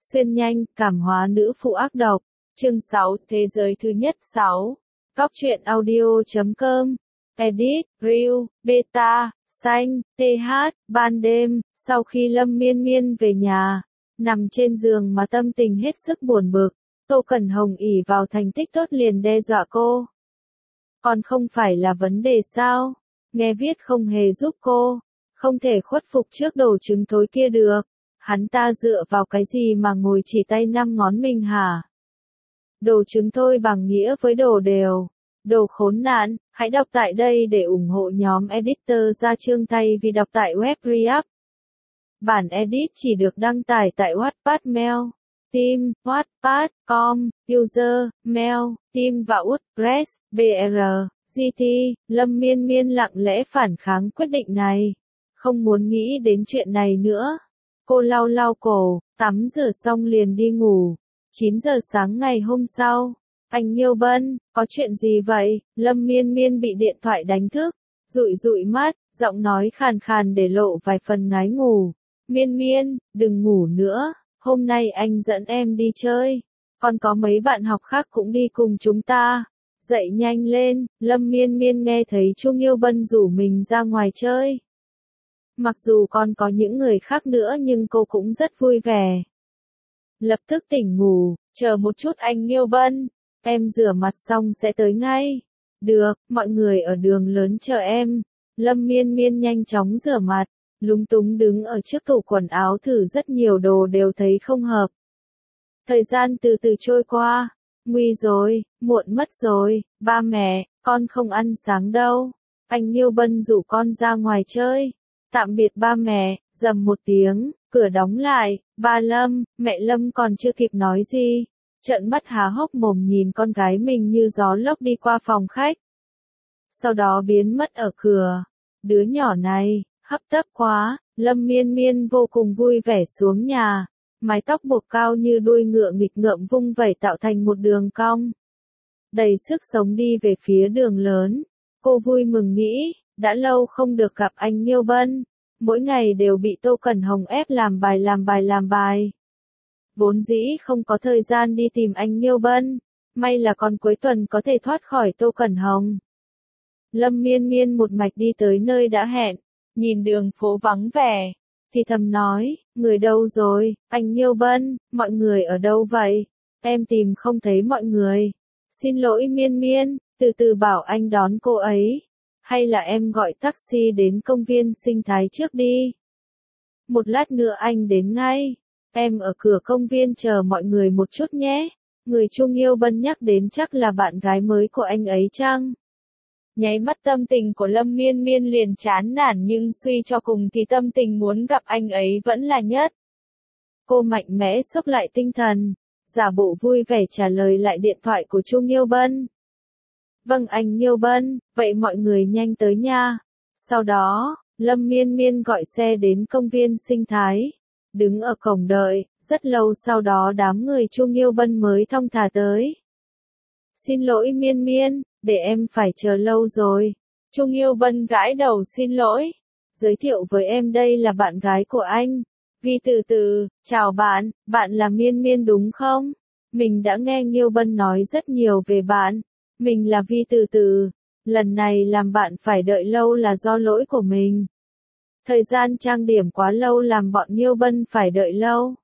Xuyên nhanh, cảm hóa nữ phụ ác độc. Chương 6, Thế giới thứ nhất 6. Góc truyện audio.com. Edit, Real, Beta, Xanh, TH, ban đêm, sau khi Lâm Miên Miên về nhà, nằm trên giường mà tâm tình hết sức buồn bực, Tô Cẩn Hồng ỷ vào thành tích tốt liền đe dọa cô. Còn không phải là vấn đề sao? Nghe viết không hề giúp cô, không thể khuất phục trước đồ trứng thối kia được. Hắn ta dựa vào cái gì mà ngồi chỉ tay 5 ngón mình hả? Đồ trứng thôi bằng nghĩa với đồ đều. Đồ khốn nạn, hãy đọc tại đây để ủng hộ nhóm editor ra chương thay vì đọc tại web React. Bản edit chỉ được đăng tải tại Wattpad Mail, Team, Wattpad.com, User, Mail, Team và WordPress, BR, GT. Lâm Miên Miên lặng lẽ phản kháng quyết định này. Không muốn nghĩ đến chuyện này nữa. Cô lau lau cổ, tắm rửa xong liền đi ngủ. 9 giờ sáng ngày hôm sau. Anh Nhiêu Bân, có chuyện gì vậy? Lâm Miên Miên bị điện thoại đánh thức. Dụi dụi mắt, giọng nói khàn khàn để lộ vài phần ngái ngủ. Miên Miên, đừng ngủ nữa. Hôm nay anh dẫn em đi chơi. Còn có mấy bạn học khác cũng đi cùng chúng ta. Dậy nhanh lên. Lâm Miên Miên nghe thấy Chu Nhiêu Bân rủ mình ra ngoài chơi. Mặc dù còn có những người khác nữa nhưng cô cũng rất vui vẻ. Lập tức tỉnh ngủ, chờ một chút anh Nhiêu Bân, em rửa mặt xong sẽ tới ngay. Được, mọi người ở đường lớn chờ em. Lâm Miên Miên nhanh chóng rửa mặt, lúng túng đứng ở trước tủ quần áo thử rất nhiều đồ đều thấy không hợp. Thời gian từ từ trôi qua, nguy rồi, muộn mất rồi, ba mẹ, con không ăn sáng đâu. Anh Nhiêu Bân rủ con ra ngoài chơi. Tạm biệt ba mẹ, rầm một tiếng, cửa đóng lại, ba Lâm, mẹ Lâm còn chưa kịp nói gì. Trợn mắt há hốc mồm nhìn con gái mình như gió lốc đi qua phòng khách. Sau đó biến mất ở cửa. Đứa nhỏ này, hấp tấp quá, Lâm Miên Miên vô cùng vui vẻ xuống nhà. Mái tóc buộc cao như đuôi ngựa nghịch ngợm vung vẩy tạo thành một đường cong. Đầy sức sống đi về phía đường lớn. Cô vui mừng nghĩ. Đã lâu không được gặp anh Nhiêu Bân, mỗi ngày đều bị Tô Cẩn Hồng ép làm bài. Vốn dĩ không có thời gian đi tìm anh Nhiêu Bân, may là còn cuối tuần có thể thoát khỏi Tô Cẩn Hồng. Lâm Miên Miên một mạch đi tới nơi đã hẹn, nhìn đường phố vắng vẻ, thì thầm nói, người đâu rồi, anh Nhiêu Bân, mọi người ở đâu vậy? Em tìm không thấy mọi người. Xin lỗi Miên Miên, từ từ bảo anh đón cô ấy. Hay là em gọi taxi đến công viên sinh thái trước đi. Một lát nữa anh đến ngay. Em ở cửa công viên chờ mọi người một chút nhé. Người Chu Nhiêu Bân nhắc đến chắc là bạn gái mới của anh ấy chăng? Nháy mắt tâm tình của Lâm Miên Miên liền chán nản nhưng suy cho cùng thì tâm tình muốn gặp anh ấy vẫn là nhất. Cô mạnh mẽ xốc lại tinh thần, giả bộ vui vẻ trả lời lại điện thoại của Chu Nhiêu Bân. Vâng anh Nhiêu Bân, vậy mọi người nhanh tới nha. Sau đó, Lâm Miên Miên gọi xe đến công viên sinh thái. Đứng ở cổng đợi, rất lâu sau đó đám người Chu Nhiêu Bân mới thong thả tới. Xin lỗi Miên Miên, để em phải chờ lâu rồi. Chu Nhiêu Bân gãi đầu xin lỗi. Giới thiệu với em đây là bạn gái của anh. Vi từ từ, chào bạn, bạn là Miên Miên đúng không? Mình đã nghe Nhiêu Bân nói rất nhiều về bạn. Mình là Vi từ từ, lần này làm bạn phải đợi lâu là do lỗi của mình. Thời gian trang điểm quá lâu làm bọn Nhiêu Bân phải đợi lâu.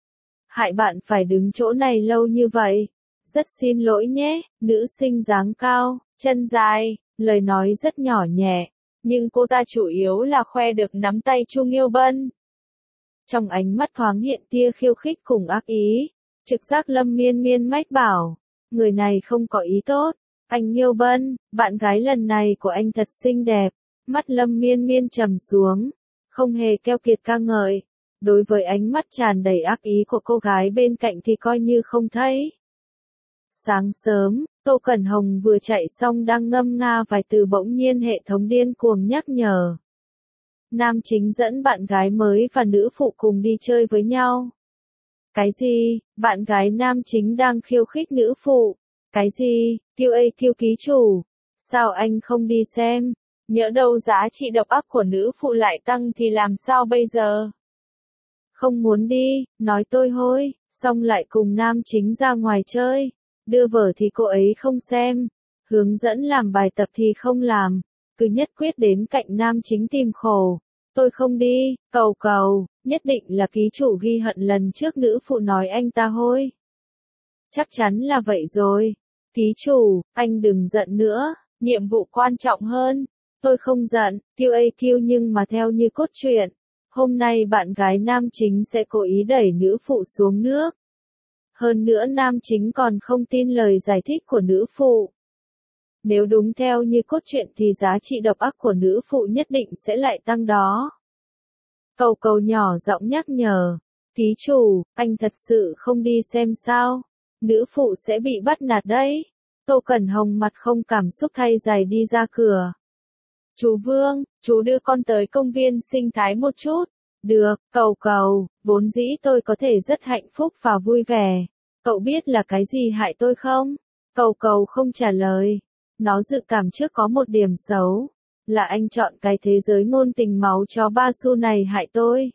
Hại bạn phải đứng chỗ này lâu như vậy. Rất xin lỗi nhé, nữ sinh dáng cao, chân dài, lời nói rất nhỏ nhẹ, nhưng cô ta chủ yếu là khoe được nắm tay Chu Nhiêu Bân. Trong ánh mắt thoáng hiện tia khiêu khích cùng ác ý, trực giác Lâm Miên Miên mách bảo, người này không có ý tốt. Anh Nhiêu Bân, bạn gái lần này của anh thật xinh đẹp. Mắt Lâm Miên Miên trầm xuống, không hề keo kiệt ca ngợi. Đối với ánh mắt tràn đầy ác ý của cô gái bên cạnh thì coi như không thấy. Sáng sớm, Tô Cẩn Hồng vừa chạy xong đang ngâm nga vài từ bỗng nhiên hệ thống điên cuồng nhắc nhở. Nam chính dẫn bạn gái mới và nữ phụ cùng đi chơi với nhau. Cái gì, bạn gái nam chính đang khiêu khích nữ phụ? Cái gì, QAQ ký chủ? Sao anh không đi xem? Nhỡ đâu giá trị độc ác của nữ phụ lại tăng thì làm sao bây giờ? Không muốn đi, nói tôi hôi, xong lại cùng nam chính ra ngoài chơi. Đưa vở thì cô ấy không xem, hướng dẫn làm bài tập thì không làm, cứ nhất quyết đến cạnh nam chính tìm khổ. Tôi không đi, cầu cầu, nhất định là ký chủ ghi hận lần trước nữ phụ nói anh ta hôi. Chắc chắn là vậy rồi. Ký chủ, anh đừng giận nữa, nhiệm vụ quan trọng hơn. Tôi không giận, QAQ nhưng mà theo như cốt truyện, hôm nay bạn gái nam chính sẽ cố ý đẩy nữ phụ xuống nước. Hơn nữa nam chính còn không tin lời giải thích của nữ phụ. Nếu đúng theo như cốt truyện thì giá trị độc ác của nữ phụ nhất định sẽ lại tăng đó. Cầu cầu nhỏ giọng nhắc nhở. Ký chủ, anh thật sự không đi xem sao. Nữ phụ sẽ bị bắt nạt đấy. Tô Cẩn Hồng mặt không cảm xúc thay giày đi ra cửa. Chú Vương, chú đưa con tới công viên sinh thái một chút. Được, cầu cầu, vốn dĩ tôi có thể rất hạnh phúc và vui vẻ. Cậu biết là cái gì hại tôi không? Cầu cầu không trả lời. Nó dự cảm trước có một điểm xấu. Là anh chọn cái thế giới ngôn tình máu chó ba xu này hại tôi.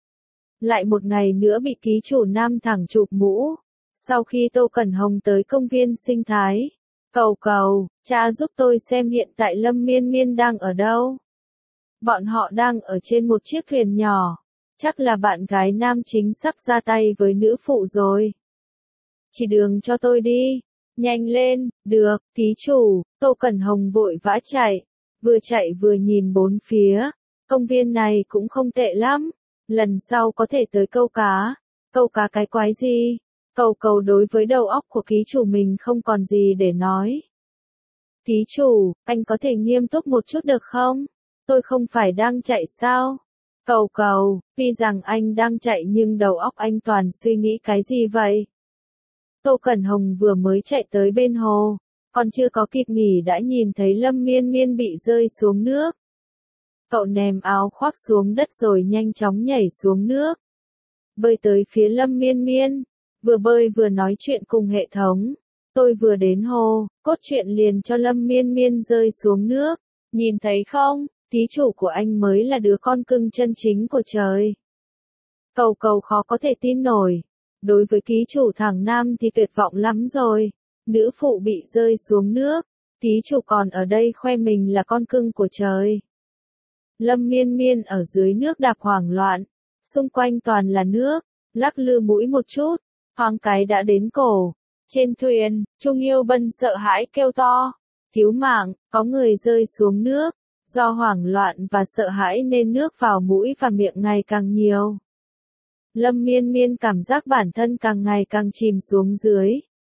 Lại một ngày nữa bị ký chủ nam thẳng chụp mũ. Sau khi Tô Cẩn Hồng tới công viên sinh thái. Cầu cầu, cha giúp tôi xem hiện tại Lâm Miên Miên đang ở đâu. Bọn họ đang ở trên một chiếc thuyền nhỏ. Chắc là bạn gái nam chính sắp ra tay với nữ phụ rồi. Chỉ đường cho tôi đi. Nhanh lên, được, ký chủ. Tô Cẩn Hồng vội vã chạy. Vừa chạy vừa nhìn bốn phía. Công viên này cũng không tệ lắm. Lần sau có thể tới câu cá. Câu cá cái quái gì? Cầu cầu đối với đầu óc của ký chủ mình không còn gì để nói. Ký chủ, anh có thể nghiêm túc một chút được không? Tôi không phải đang chạy sao? Cầu cầu, tuy rằng anh đang chạy nhưng đầu óc anh toàn suy nghĩ cái gì vậy? Tô Cẩn Hồng vừa mới chạy tới bên hồ, còn chưa có kịp nghỉ đã nhìn thấy Lâm Miên Miên bị rơi xuống nước. Cậu ném áo khoác xuống đất rồi nhanh chóng nhảy xuống nước. Bơi tới phía Lâm Miên Miên, vừa bơi vừa nói chuyện cùng hệ thống. Tôi vừa đến hồ, cốt truyện liền cho Lâm Miên Miên rơi xuống nước. Nhìn thấy không, ký chủ của anh mới là đứa con cưng chân chính của trời. Cầu cầu khó có thể tin nổi. Đối với ký chủ thằng nam thì tuyệt vọng lắm rồi. Nữ phụ bị rơi xuống nước. Ký chủ còn ở đây khoe mình là con cưng của trời. Lâm Miên Miên ở dưới nước đạp hoảng loạn. Xung quanh toàn là nước. Lắc lư mũi một chút. Thoáng cái đã đến cổ. Trên thuyền, Trung Yêu Bân sợ hãi kêu to. Cứu mạng, có người rơi xuống nước. Do hoảng loạn và sợ hãi nên nước vào mũi và miệng ngày càng nhiều. Lâm Miên Miên cảm giác bản thân càng ngày càng chìm xuống dưới.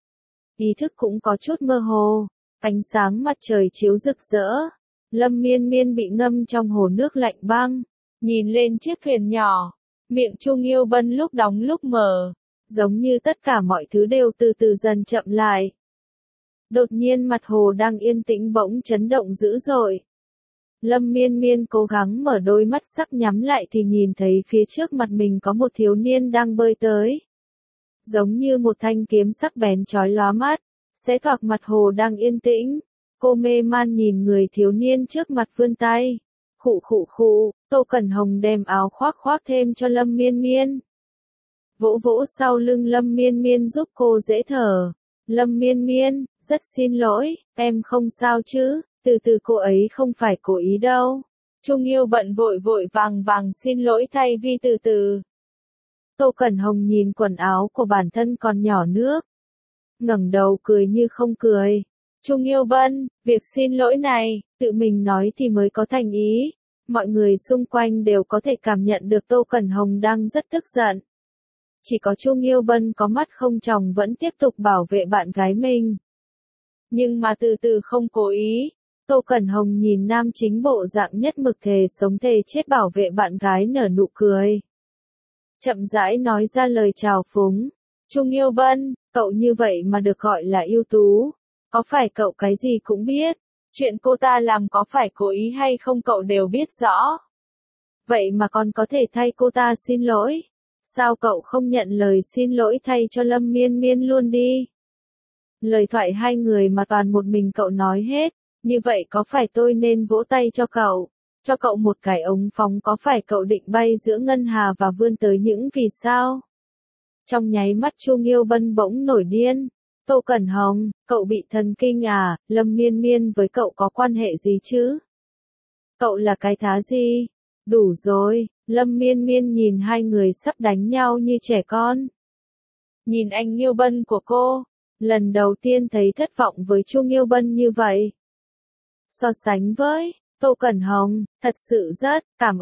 Ý thức cũng có chút mơ hồ. Ánh sáng mặt trời chiếu rực rỡ. Lâm Miên Miên bị ngâm trong hồ nước lạnh băng. Nhìn lên chiếc thuyền nhỏ. Miệng Trung Yêu Bân lúc đóng lúc mở. Giống như tất cả mọi thứ đều từ từ dần chậm lại. Đột nhiên mặt hồ đang yên tĩnh bỗng chấn động dữ dội. Lâm Miên Miên cố gắng mở đôi mắt sắc nhắm lại thì nhìn thấy phía trước mặt mình có một thiếu niên đang bơi tới. Giống như một thanh kiếm sắc bén chói lóa mắt, xé toạc mặt hồ đang yên tĩnh. Cô mê man nhìn người thiếu niên trước mặt vươn tay. Khụ khụ khụ, Tô Cẩn Hồng đem áo khoác khoác thêm cho Lâm Miên Miên. Vỗ vỗ sau lưng Lâm Miên Miên giúp cô dễ thở. Lâm Miên Miên, rất xin lỗi, em không sao chứ, từ từ cô ấy không phải cố ý đâu. Trung Yêu Bận vội vội vàng vàng xin lỗi thay vì từ từ. Tô Cẩn Hồng nhìn quần áo của bản thân còn nhỏ nước. Ngẩng đầu cười như không cười. Trung Yêu Bân, việc xin lỗi này, tự mình nói thì mới có thành ý. Mọi người xung quanh đều có thể cảm nhận được Tô Cẩn Hồng đang rất tức giận. Chỉ có Trung Yêu Bân có mắt không tròng vẫn tiếp tục bảo vệ bạn gái mình. Nhưng mà từ từ không cố ý. Tô Cẩn Hồng nhìn nam chính bộ dạng nhất mực thề sống thề chết bảo vệ bạn gái nở nụ cười. Chậm rãi nói ra lời chào phúng. Trung Yêu Bân, cậu như vậy mà được gọi là ưu tú. Có phải cậu cái gì cũng biết? Chuyện cô ta làm có phải cố ý hay không cậu đều biết rõ. Vậy mà còn có thể thay cô ta xin lỗi. Sao cậu không nhận lời xin lỗi thay cho Lâm Miên Miên luôn đi? Lời thoại hai người mà toàn một mình cậu nói hết. Như vậy có phải tôi nên vỗ tay cho cậu? cho cậu một cái ống phóng có phải cậu định bay giữa ngân hà và vươn tới những vì sao? Trong nháy mắt Chu Nghiêu Bân bỗng nổi điên. Tô Cẩn Hồng, cậu bị thần kinh à, Lâm Miên Miên với cậu có quan hệ gì chứ? Cậu là cái thá gì? Đủ rồi, Lâm Miên Miên nhìn hai người sắp đánh nhau như trẻ con. Nhìn anh Nghiêu Bân của cô, lần đầu tiên thấy thất vọng với Chu Nghiêu Bân như vậy. So sánh với Tô Cẩn Hồng, thật sự rất cảm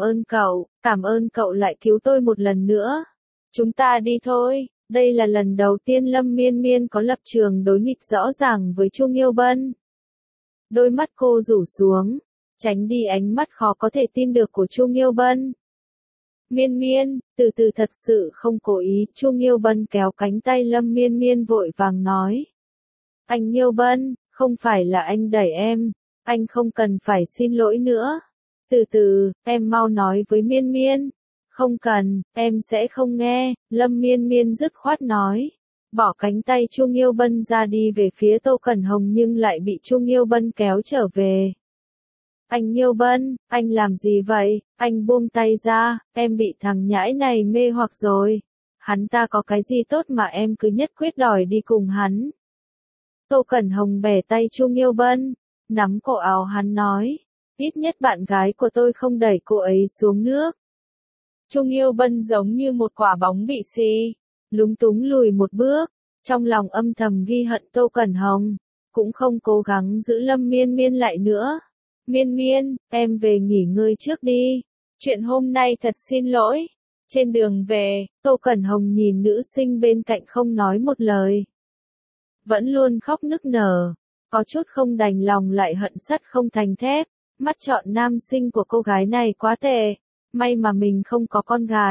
ơn cậu lại cứu tôi một lần nữa. Chúng ta đi thôi, đây là lần đầu tiên Lâm Miên Miên có lập trường đối nghịch rõ ràng với Chu Nghiêu Bân. Đôi mắt cô rủ xuống, tránh đi ánh mắt khó có thể tin được của Chu Nghiêu Bân. Miên Miên, từ từ thật sự không cố ý, Chu Nghiêu Bân kéo cánh tay Lâm Miên Miên vội vàng nói. Anh Nghiêu Bân, không phải là anh đẩy em, anh không cần phải xin lỗi nữa. Từ từ, em mau nói với Miên Miên. Không cần, em sẽ không nghe, Lâm Miên Miên dứt khoát nói. Bỏ cánh tay Chu Nghiêu Bân ra đi về phía Tô Cẩn Hồng nhưng lại bị Chu Nghiêu Bân kéo trở về. Anh Nghiêu Bân, anh làm gì vậy? Anh buông tay ra, em bị thằng nhãi này mê hoặc rồi. Hắn ta có cái gì tốt mà em cứ nhất quyết đòi đi cùng hắn. Tô Cẩn Hồng bẻ tay Chu Nghiêu Bân, nắm cổ áo hắn nói. Ít nhất bạn gái của tôi không đẩy cô ấy xuống nước. Chu Nghiêu Bân giống như một quả bóng bị xì, lúng túng lùi một bước, trong lòng âm thầm ghi hận Tô Cẩn Hồng, cũng không cố gắng giữ Lâm Miên Miên lại nữa. Miên Miên, em về nghỉ ngơi trước đi, chuyện hôm nay thật xin lỗi. Trên đường về, Tô Cẩn Hồng nhìn nữ sinh bên cạnh không nói một lời. Vẫn luôn khóc nức nở, có chút không đành lòng lại hận sắt không thành thép, mắt chọn nam sinh của cô gái này quá tệ. May mà mình không có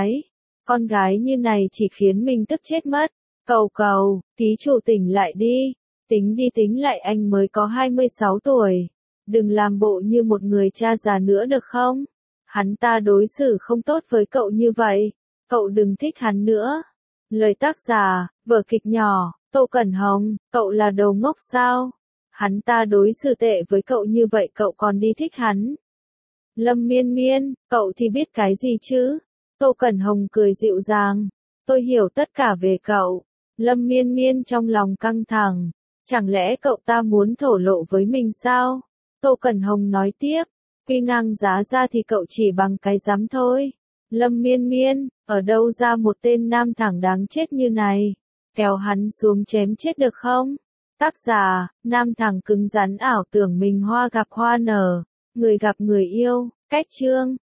con gái như này chỉ khiến mình tức chết mất. Cầu, ký chủ tỉnh lại đi, tính lại anh mới có 26 tuổi. Đừng làm bộ như một người cha già nữa được không? Hắn ta đối xử không tốt với cậu như vậy, cậu đừng thích hắn nữa. Lời tác giả, vở kịch nhỏ, Tô Cẩn Hồng, cậu là đồ ngốc sao? Hắn ta đối xử tệ với cậu như vậy cậu còn đi thích hắn. Lâm Miên Miên, cậu thì biết cái gì chứ? Tô Cẩn Hồng cười dịu dàng. Tôi hiểu tất cả về cậu. Lâm Miên Miên trong lòng căng thẳng. Chẳng lẽ cậu ta muốn thổ lộ với mình sao? Tô Cẩn Hồng nói tiếp. Quy ngang giá ra thì cậu chỉ bằng cái rắm thôi. Lâm Miên Miên, ở đâu ra một tên nam thẳng đáng chết như này? Kéo hắn xuống chém chết được không? Tác giả, nam thẳng cứng rắn ảo tưởng mình hoa gặp hoa nở. Người gặp người yêu, cách chương.